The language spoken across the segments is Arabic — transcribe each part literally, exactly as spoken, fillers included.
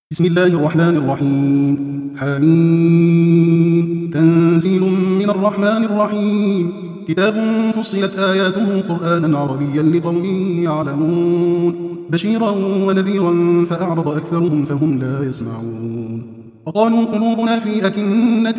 بسم الله الرحمن الرحيم. حميم. تنزيل من الرحمن الرحيم. كتاب فصلت آياته قرآنا عربيا لقوم يعلمون، بشيرا ونذيرا فأعرض أكثرهم فهم لا يسمعون. وقالوا قلوبنا في أكنة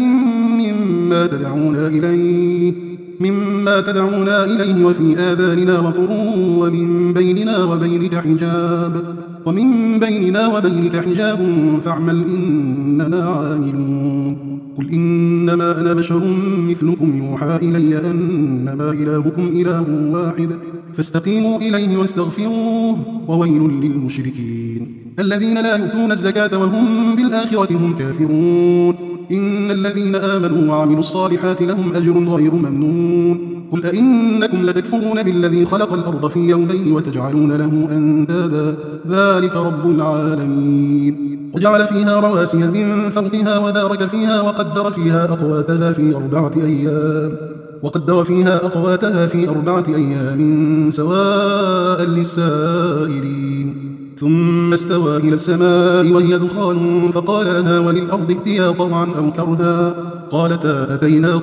مما تدعونا إليه مما تدعونا إليه وفي آذاننا وقر ومن بيننا وبينك حجاب ومن بيننا وبينك حجاب فاعمل إننا عاملون. قل إنما أنا بشر مثلكم يوحى إلي أنما إلهكم إله واحد فاستقيموا إليه واستغفروه وويل للمشركين الذين لا يؤتون الزكاة وهم بالآخرة هم كافرون. إن الذين آمنوا وعملوا الصالحات لهم أجر غير ممنون. قل أئنكم لتكفرون بالذي خلق الأرض في يومين وتجعلون له أندادا ذلك رب العالمين. وجعل فيها رواسي من فوقها وبارك فيها وقدر فيها أقواتها في أربعة أيام وقدر فيها أقواتها في أربعة أيام سواء للسائلين. ثم استوى إلى السماء وهي دخان فقال لها وللأرض ائتيا طوعا أو كرها قالتا أتينا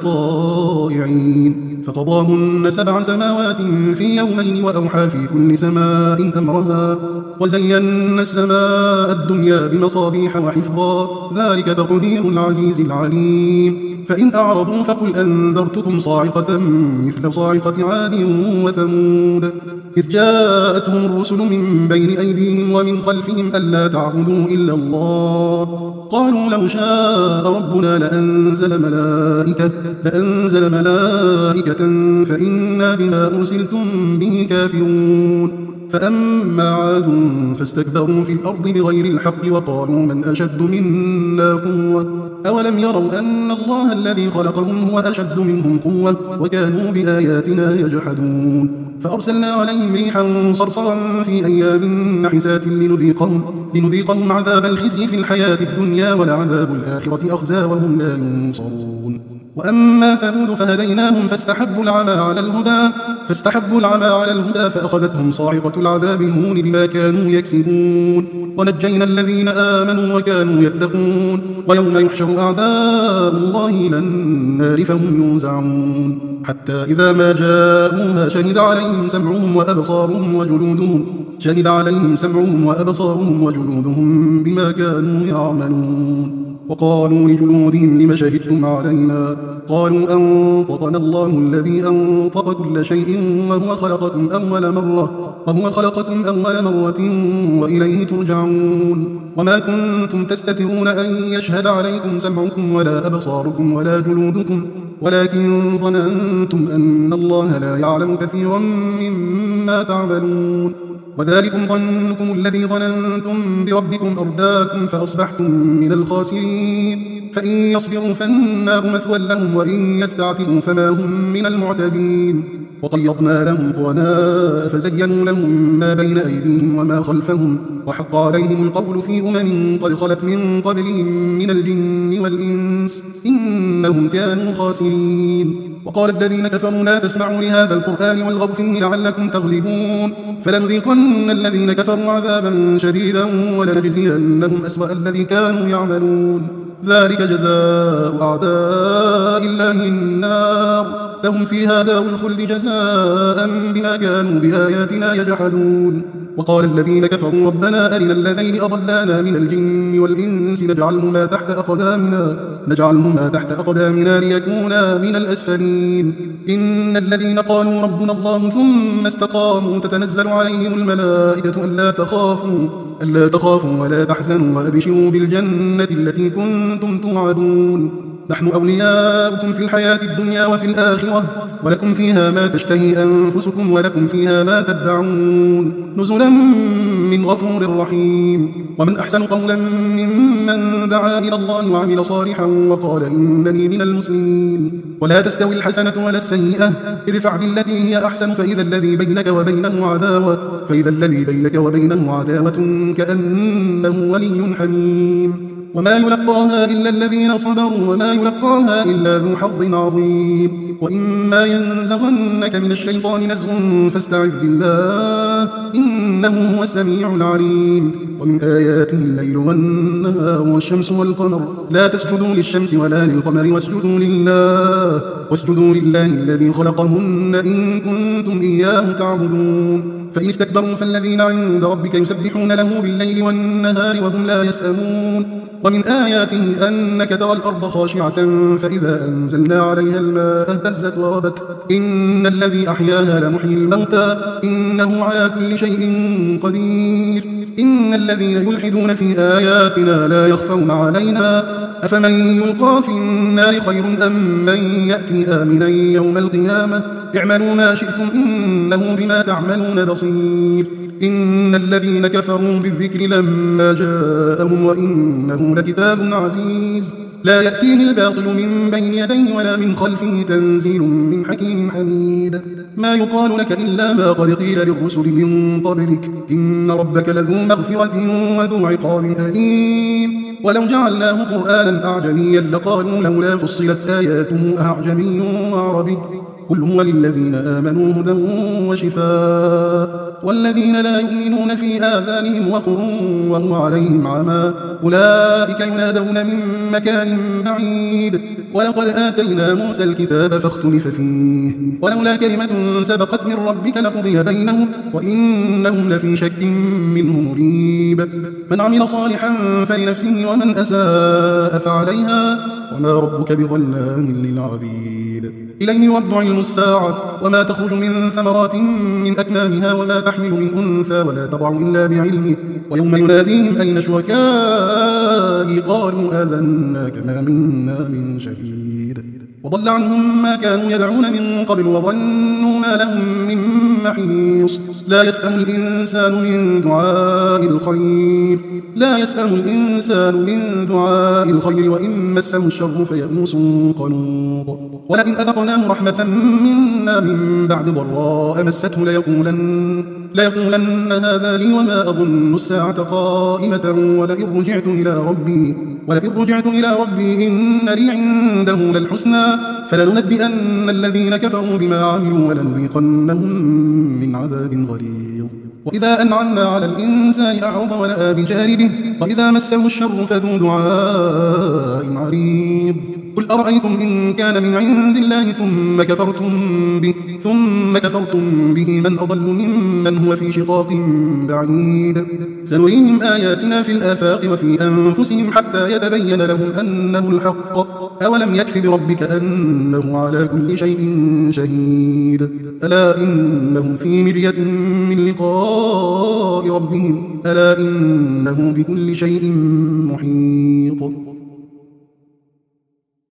طائعين. فقضاهن سبع سماوات في يومين وأوحى في كل سماء أمرها وزينا السماء الدنيا بمصابيح وحفظا ذلك تقدير العزيز العليم. فإن أعرضوا فقل أنذرتكم صاعقة مثل صاعقة عاد وثمود إذ جاءتهم الرسل من بين أيديهم ومن خلفهم ألا تعبدوا إلا الله قالوا لو شاء ربنا لأنزل ملائكة, لأنزل ملائكة فإنا بما أرسلتم به كافرون. فأما عاد فاستكبروا في الأرض بغير الحق وقالوا من أشد منا قوة أولم يروا أن الله الذي خلقهم هو أشد منهم قوة وكانوا بآياتنا يجحدون. فأرسلنا عليهم ريحا صرصرا في أيام نحسات لنذيقهم, لنذيقهم عذاب الخزي في الحياة الدنيا ولعذاب الآخرة أخزى وهم لا ينصرون. وأما ثمود فهديناهم فاستحبوا العمى على الهدى فاستحبوا العمى على الهدى فأخذتهم صاعقة العذاب المهون بما كانوا يكسبون. ونجينا الذين آمنوا وكانوا يتقون ويوم يحشر أعداء الله إلى النار فهم يوزعون حتى إذا ما جاءوها شهد عليهم سمعهم وأبصارهم وجلودهم شهد عليهم سمعهم وأبصارهم وجلودهم بما كانوا يعملون. وقالوا لجلودهم لم شهدتم علينا قالوا أنطقنا الله الذي أنطق كل شيء وهو خلقكم أول مرة وهو خلقكم أول مرة وإليه ترجعون. وما كنتم تستترون أن يشهد عليكم سمعكم ولا أبصاركم ولا جلودكم ولكن ظننتم أن الله لا يعلم كثيرا مما تعملون. وذلكم ظنكم الذي ظننتم بربكم أرداكم فأصبحتم من الخاسرين. فإن يصبروا فالنار مثوى لهم وإن يستعتبوا فما هم من المعتبين. وقيضنا لهم قرناء فزينوا لهم ما بين أيديهم وما خلفهم وحق عليهم القول في أمم قد خلت من قبلهم من الجن والإنس إنهم كانوا خاسرين. وقال الذين كفروا لا تسمعوا لهذا القرآن والغوا فيه لعلكم تغلبون. فلنذيقن الذين كفروا عذابا شديدا ولنجزينهم أسوأ الذي كانوا يعملون. ذلك جزاء أعداء الله النار لهم فيها دار الخلد جزاء بما كانوا بآياتنا يجحدون. وقال الذين كفروا ربنا أرنا الذين أضلانا من الجن والإنس نجعلهما تحت أقدامنا نجعلهما تحت أقدامنا ليكونا من الأسفلين. إن الذين قالوا ربنا الله ثم استقاموا تتنزل عليهم الملائكة ألا تخافوا ألا تخافوا ولا تحزنوا وأبشروا بالجنة التي كنتم توعدون. نحن أولياؤكم في الحياة الدنيا وفي الآخرة ولكم فيها ما تشتهي أنفسكم ولكم فيها ما تدعون نزلا من غفور رحيم. ومن أحسن قولا ممن دعا إلى الله وعمل صالحا وقال إنني من المسلمين. ولا تستوي الحسنة ولا السيئة ادفع بالتي هي أحسن فإذا الذي بينك وبينه عداوة فإذا الذي بينك وبينه عداوة كأنه ولي حميم. وما يلقاها إلا الذين صبروا وما يلقاها إلا ذو حظ عظيم وإما ينزغنك من الشيطان نزغ فاستعذ بالله إنه هو السميع العليم ومن آياته الليل والنهار والشمس والقمر لا تسجدوا للشمس ولا للقمر واسجدوا لله واسجدوا لله الذي خلقهن إن كنتم إياه تعبدون فإن استكبروا فالذين عند ربك يسبحون له بالليل والنهار وهم لا يسأمون ومن آياته أنك ترى الأرض خاشعة فإذا أنزلنا عليها الماء اهتزت وربت إن الذي أحياها لمحيي الموتى إنه على كل شيء قدير إن الذين يلحدون في آياتنا لا يخفون علينا أفمن يلقى في النار خير أم من يأتي آمنا يوم القيامة اعملوا ما شئتم إنه بما تعملون بصير إن الذين كفروا بالذكر لما جاءهم وإنه لكتاب عزيز لا يأتيه الباطل من بين يديه ولا من خلفه تنزيل من حكيم حميد ما يقال لك إلا ما قد قيل للرسل من قبلك إن ربك لذو مغفرة وذو عقاب أليم ولو جعلناه قرآنا أعجميا لقالوا لولا فصلت آياته أعجمي وعربي قل هو للذين آمنوا هدى وشفاء والذين لا يؤمنون في آذانهم وقر وهو عليهم عمى أولئك ينادون من مكان بعيد ولقد آتينا موسى الكتاب فاختلف فيه ولولا كلمة سبقت من ربك لقضي بينهم وإنهم لفي شك منه مريب من عمل صالحا فلنفسه ومن أساء فعليها وما ربك بظلام للعبيد إليه يرد علم الساعة وما تخرج من ثمرات من أكمامها وما تحمل من أنثى ولا تضع إلا بعلمه ويوم يناديهم أين شركائي قالوا آذناك ما منا من شهيد وضل عنهم ما كانوا يدعون من قبل وظنوا ما لهم من محيص لا يسأم الإنسان من دعاء الخير لا يسأم الإنسان من دعاء الخير وإن مسه الشر فيئوس قنوط ولئن أذقناه رحمة منا من بعد ضراء مسته ليقولن ليقولن هذا لي وما أظن الساعة قائمة ولئن رجعت إلى ربي ولئن رجعت إلى ربي إن لي عنده للحسنى فلننبئن الذين كفروا بما عملوا ولنذيقنهم من عذاب غليظ وإذا أنعمنا على الإنسان أعرض ونأى بجانبه وإذا مسه الشر فذو دعاء عريض قل أرأيتم إن كان من عند الله ثم كفرتم به ثم كفرتم به من أضل ممن هو في شقاق بعيد سنريهم آياتنا في الآفاق وفي أنفسهم حتى يتبين لهم أنه الحق أولم يكف بربك أنه على كل شيء شهيد ألا إنهم في مرية من لقاء ربهم ألا إنه بكل شيء محيط